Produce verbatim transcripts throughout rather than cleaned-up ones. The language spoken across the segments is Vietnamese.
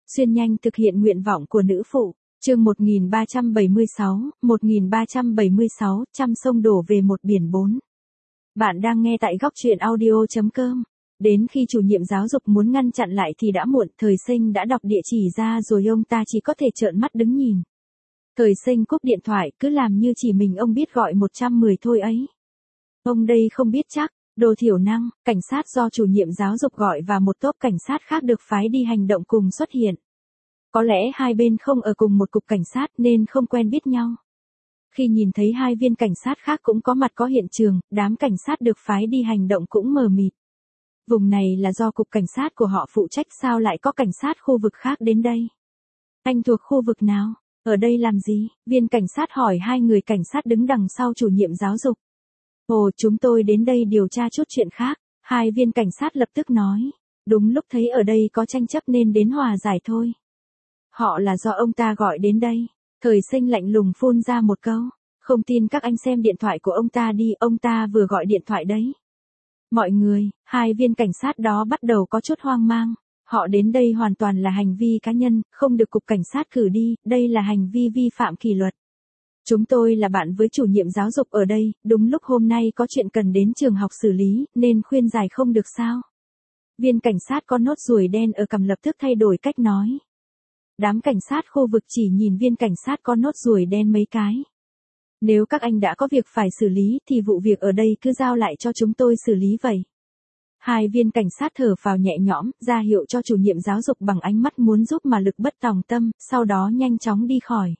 Xuyên nhanh thực hiện nguyện vọng của nữ phụ. Chương một nghìn ba trăm bảy mươi sáu, một nghìn ba trăm bảy mươi sáu, trăm sông đổ về một biển bốn. Bạn đang nghe tại góc truyện audio chấm com. Đến khi chủ nhiệm giáo dục muốn ngăn chặn lại thì đã muộn, Thời Sinh đã đọc địa chỉ ra rồi ông ta chỉ có thể trợn mắt đứng nhìn. Thời Sinh cúp điện thoại, cứ làm như chỉ mình ông biết gọi một trăm mười thôi ấy. Ông đây không biết chắc, đồ thiểu năng, cảnh sát do chủ nhiệm giáo dục gọi và một tốp cảnh sát khác được phái đi hành động cùng xuất hiện. Có lẽ hai bên không ở cùng một cục cảnh sát nên không quen biết nhau. Khi nhìn thấy hai viên cảnh sát khác cũng có mặt có hiện trường, đám cảnh sát được phái đi hành động cũng mờ mịt. Vùng này là do cục cảnh sát của họ phụ trách, sao lại có cảnh sát khu vực khác đến đây? Anh thuộc khu vực nào? Ở đây làm gì? Viên cảnh sát hỏi hai người cảnh sát đứng đằng sau chủ nhiệm giáo dục. Ồ, chúng tôi đến đây điều tra chút chuyện khác. Hai viên cảnh sát lập tức nói. Đúng lúc thấy ở đây có tranh chấp nên đến hòa giải thôi. Họ là do ông ta gọi đến đây. Thời Sinh lạnh lùng phun ra một câu. Không tin các anh xem điện thoại của ông ta đi, ông ta vừa gọi điện thoại đấy. Mọi người, hai viên cảnh sát đó bắt đầu có chút hoang mang. Họ đến đây hoàn toàn là hành vi cá nhân, không được cục cảnh sát cử đi, đây là hành vi vi phạm kỷ luật. Chúng tôi là bạn với chủ nhiệm giáo dục ở đây, đúng lúc hôm nay có chuyện cần đến trường học xử lý, nên khuyên giải không được sao. Viên cảnh sát có nốt ruồi đen ở cằm lập tức thay đổi cách nói. Đám cảnh sát khu vực chỉ nhìn viên cảnh sát có nốt ruồi đen mấy cái. Nếu các anh đã có việc phải xử lý thì vụ việc ở đây cứ giao lại cho chúng tôi xử lý vậy. Hai viên cảnh sát thở phào nhẹ nhõm, ra hiệu cho chủ nhiệm giáo dục bằng ánh mắt muốn giúp mà lực bất tòng tâm, sau đó nhanh chóng đi khỏi.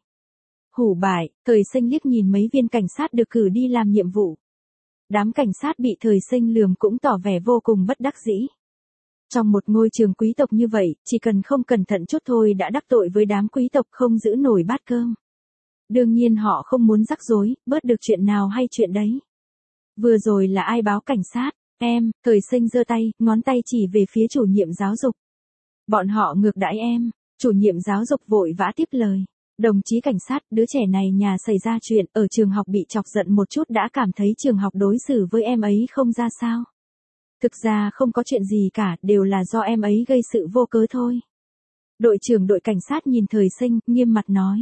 Hủ bại, Thời Sinh liếc nhìn mấy viên cảnh sát được cử đi làm nhiệm vụ. Đám cảnh sát bị Thời Sinh lườm cũng tỏ vẻ vô cùng bất đắc dĩ. Trong một ngôi trường quý tộc như vậy, chỉ cần không cẩn thận chút thôi đã đắc tội với đám quý tộc không giữ nổi bát cơm. Đương nhiên họ không muốn rắc rối, bớt được chuyện nào hay chuyện đấy. Vừa rồi là ai báo cảnh sát? Em, Thời Sinh giơ tay, ngón tay chỉ về phía chủ nhiệm giáo dục. Bọn họ ngược đãi em, chủ nhiệm giáo dục vội vã tiếp lời. Đồng chí cảnh sát, đứa trẻ này nhà xảy ra chuyện, ở trường học bị chọc giận một chút đã cảm thấy trường học đối xử với em ấy không ra sao. Thực ra không có chuyện gì cả, đều là do em ấy gây sự vô cớ thôi. Đội trưởng đội cảnh sát nhìn Thời Sinh, nghiêm mặt nói.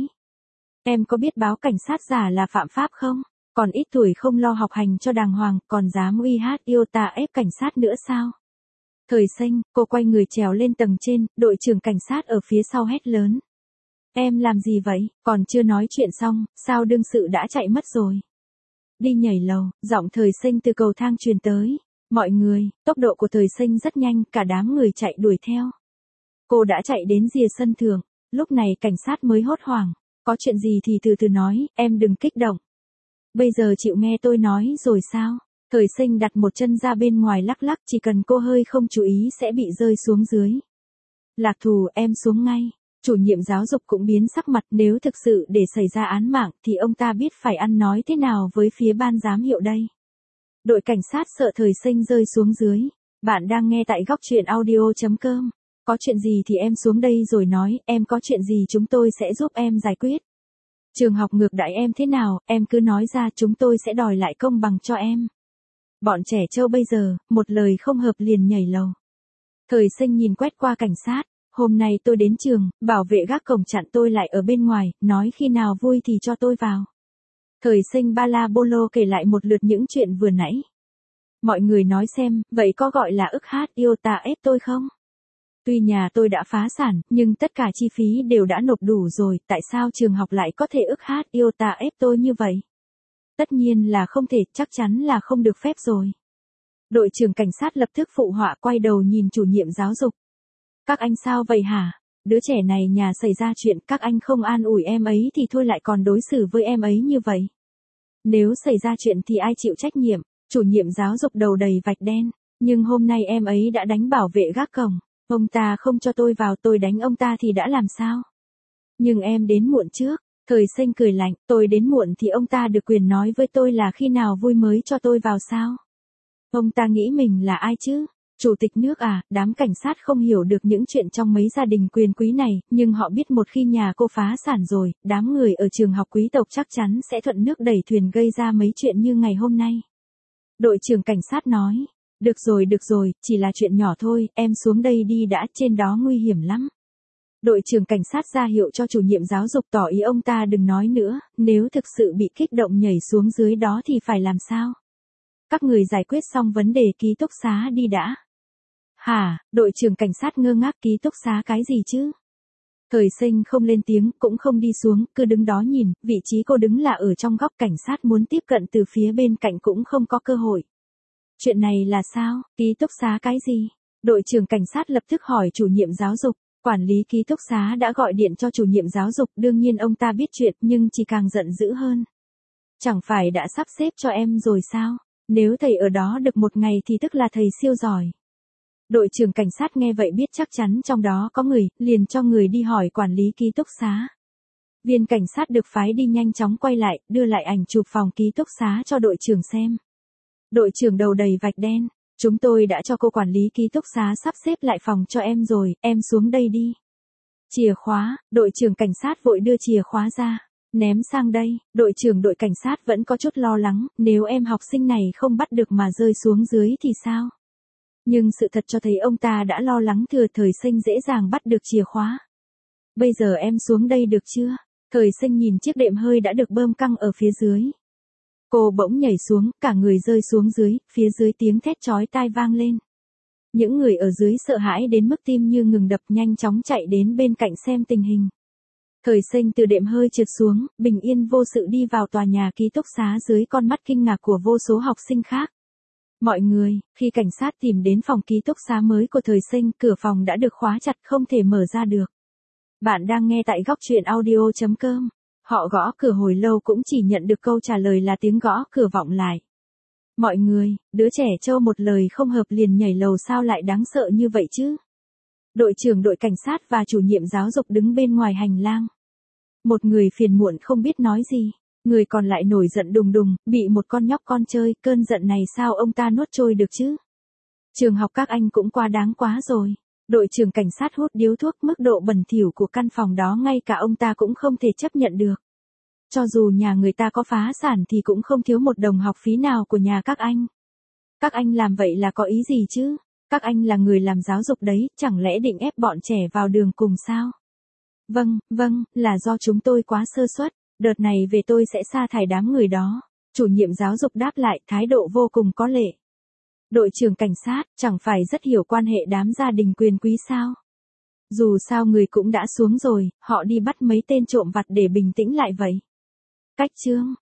Em có biết báo cảnh sát giả là phạm pháp không? Còn ít tuổi không lo học hành cho đàng hoàng, còn dám uy hát yêu ta ép cảnh sát nữa sao? Thời Sinh, cô quay người trèo lên tầng trên, đội trưởng cảnh sát ở phía sau hét lớn. Em làm gì vậy? Còn chưa nói chuyện xong, sao đương sự đã chạy mất rồi? Đi nhảy lầu, giọng Thời Sinh từ cầu thang truyền tới. Mọi người, tốc độ của Thời Sinh rất nhanh, cả đám người chạy đuổi theo. Cô đã chạy đến rìa sân thượng, lúc này cảnh sát mới hốt hoảng. Có chuyện gì thì từ từ nói, em đừng kích động. Bây giờ chịu nghe tôi nói rồi sao? Thời Sinh đặt một chân ra bên ngoài lắc lắc, chỉ cần cô hơi không chú ý sẽ bị rơi xuống dưới. Lạc Thù, em xuống ngay. Chủ nhiệm giáo dục cũng biến sắc mặt, nếu thực sự để xảy ra án mạng thì ông ta biết phải ăn nói thế nào với phía ban giám hiệu đây. Đội cảnh sát sợ Thời Sinh rơi xuống dưới. Bạn đang nghe tại góc truyện audio chấm com. Có chuyện gì thì em xuống đây rồi nói, em có chuyện gì chúng tôi sẽ giúp em giải quyết. Trường học ngược đãi em thế nào, em cứ nói ra, chúng tôi sẽ đòi lại công bằng cho em. Bọn trẻ trâu bây giờ, một lời không hợp liền nhảy lầu. Thời Sinh nhìn quét qua cảnh sát, hôm nay tôi đến trường, bảo vệ gác cổng chặn tôi lại ở bên ngoài, nói khi nào vui thì cho tôi vào. Thời Sinh ba la bô lô kể lại một lượt những chuyện vừa nãy. Mọi người nói xem, vậy có gọi là ức hát yêu ta ép tôi không? Tuy nhà tôi đã phá sản, nhưng tất cả chi phí đều đã nộp đủ rồi, tại sao trường học lại có thể ức hát yêu ta ép tôi như vậy? Tất nhiên là không thể, chắc chắn là không được phép rồi. Đội trưởng cảnh sát lập tức phụ họa, quay đầu nhìn chủ nhiệm giáo dục. Các anh sao vậy hả? Đứa trẻ này nhà xảy ra chuyện, các anh không an ủi em ấy thì thôi lại còn đối xử với em ấy như vậy. Nếu xảy ra chuyện thì ai chịu trách nhiệm? Chủ nhiệm giáo dục đầu đầy vạch đen. Nhưng hôm nay em ấy đã đánh bảo vệ gác cổng. Ông ta không cho tôi vào, tôi đánh ông ta thì đã làm sao? Nhưng em đến muộn trước. Thời Sinh cười lạnh, tôi đến muộn thì ông ta được quyền nói với tôi là khi nào vui mới cho tôi vào sao? Ông ta nghĩ mình là ai chứ? Chủ tịch nước à? Đám cảnh sát không hiểu được những chuyện trong mấy gia đình quyền quý này, nhưng họ biết một khi nhà cô phá sản rồi, đám người ở trường học quý tộc chắc chắn sẽ thuận nước đẩy thuyền gây ra mấy chuyện như ngày hôm nay. Đội trưởng cảnh sát nói. Được rồi được rồi, chỉ là chuyện nhỏ thôi, em xuống đây đi đã, trên đó nguy hiểm lắm. Đội trưởng cảnh sát ra hiệu cho chủ nhiệm giáo dục tỏ ý ông ta đừng nói nữa, nếu thực sự bị kích động nhảy xuống dưới đó thì phải làm sao? Các người giải quyết xong vấn đề ký túc xá đi đã. Hả, đội trưởng cảnh sát ngơ ngác, ký túc xá cái gì chứ? Thời sinh không lên tiếng, cũng không đi xuống, cứ đứng đó nhìn, vị trí cô đứng là ở trong góc, cảnh sát muốn tiếp cận từ phía bên cạnh cũng không có cơ hội. Chuyện này là sao, ký túc xá cái gì? Đội trưởng cảnh sát lập tức hỏi chủ nhiệm giáo dục. Quản lý ký túc xá đã gọi điện cho chủ nhiệm giáo dục, đương nhiên ông ta biết chuyện nhưng chỉ càng giận dữ hơn. Chẳng phải đã sắp xếp cho em rồi sao? Nếu thầy ở đó được một ngày thì tức là thầy siêu giỏi. Đội trưởng cảnh sát nghe vậy biết chắc chắn trong đó có người, liền cho người đi hỏi quản lý ký túc xá. Viên cảnh sát được phái đi nhanh chóng quay lại, đưa lại ảnh chụp phòng ký túc xá cho đội trưởng xem. Đội trưởng đầu đầy vạch đen. Chúng tôi đã cho cô quản lý ký túc xá sắp xếp lại phòng cho em rồi, em xuống đây đi. Chìa khóa, đội trưởng cảnh sát vội đưa chìa khóa ra, ném sang đây, đội trưởng đội cảnh sát vẫn có chút lo lắng, nếu em học sinh này không bắt được mà rơi xuống dưới thì sao? Nhưng sự thật cho thấy ông ta đã lo lắng thừa thời sinh dễ dàng bắt được chìa khóa. Bây giờ em xuống đây được chưa? Thời sinh nhìn chiếc đệm hơi đã được bơm căng ở phía dưới. Cô bỗng nhảy xuống, cả người rơi xuống dưới, phía dưới tiếng thét chói tai vang lên. Những người ở dưới sợ hãi đến mức tim như ngừng đập, nhanh chóng chạy đến bên cạnh xem tình hình. Thời sinh từ đệm hơi trượt xuống, bình yên vô sự đi vào tòa nhà ký túc xá dưới con mắt kinh ngạc của vô số học sinh khác. Mọi người, khi cảnh sát tìm đến phòng ký túc xá mới của thời sinh, cửa phòng đã được khóa chặt không thể mở ra được. Bạn đang nghe tại góc truyện audio chấm com. Họ gõ cửa hồi lâu cũng chỉ nhận được câu trả lời là tiếng gõ cửa vọng lại. Mọi người, đứa trẻ trâu một lời không hợp liền nhảy lầu sao lại đáng sợ như vậy chứ? Đội trưởng đội cảnh sát và chủ nhiệm giáo dục đứng bên ngoài hành lang. Một người phiền muộn không biết nói gì, người còn lại nổi giận đùng đùng, bị một con nhóc con chơi, cơn giận này sao ông ta nuốt trôi được chứ? Trường học các anh cũng quá đáng quá rồi. Đội trưởng cảnh sát hút điếu thuốc, mức độ bẩn thỉu của căn phòng đó ngay cả ông ta cũng không thể chấp nhận được. Cho dù nhà người ta có phá sản thì cũng không thiếu một đồng học phí nào của nhà các anh. Các anh làm vậy là có ý gì chứ? Các anh là người làm giáo dục đấy, chẳng lẽ định ép bọn trẻ vào đường cùng sao? Vâng, vâng, là do chúng tôi quá sơ suất, đợt này về tôi sẽ sa thải đám người đó. Chủ nhiệm giáo dục đáp lại, thái độ vô cùng có lệ. Đội trưởng cảnh sát, chẳng phải rất hiểu quan hệ đám gia đình quyền quý sao? Dù sao người cũng đã xuống rồi, họ đi bắt mấy tên trộm vặt để bình tĩnh lại vậy. Cách chương